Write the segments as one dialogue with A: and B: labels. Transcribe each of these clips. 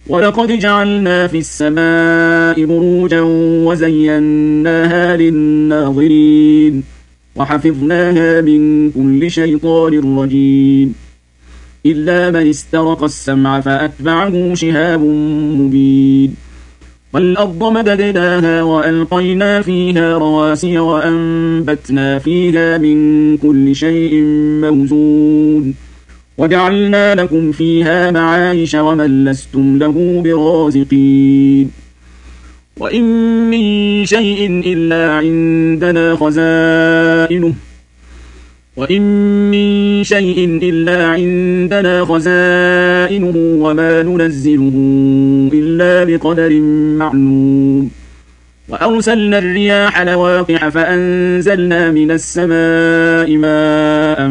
A: ولقد جعلنا في السماء بروجا وزيناها للناظرين وحفظناها من كل شيطان رجيم إلا من استرق السمع فأتبعه شهاب مبين والأرض مددناها وألقينا فيها رواسي وأنبتنا فيها من كل شيء موزون وجعلنا لكم فيها معايش ومن لستم له برازقين وإن من شيء إلا عندنا خزائنه وما ننزله إلا بقدر معلوم وأرسلنا الرياح لواقح فأنزلنا من السماء ماء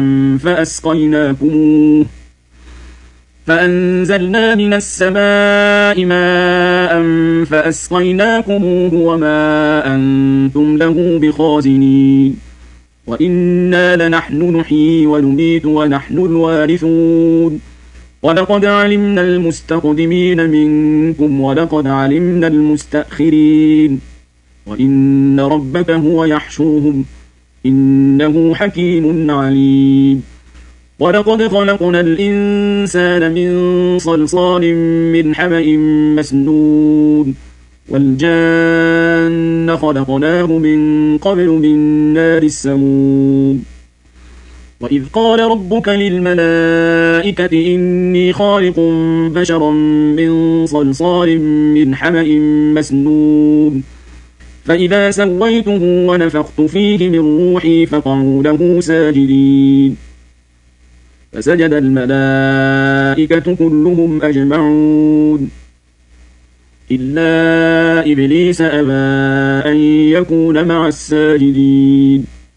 A: فأسقيناكموه وما أنتم له بخازنين وإنا لنحن نحيي ونميت ونحن الوارثون ولقد علمنا المستقدمين منكم ولقد علمنا المستأخرين وإن ربك هو يحشرهم إنه حكيم عليم ولقد خلقنا الإنسان من صلصال من حمأ مسنون والجان خلقناه من قبل من نار السموم وإذ قال ربك للملائكة إني خالق بشرا من صلصال من حمأ مسنون فإذا سويته ونفخت فيه من روحي فقعوا له ساجدين فسجد الملائكة كلهم أجمعون إلا إبليس أبى أن يكون مع الساجدين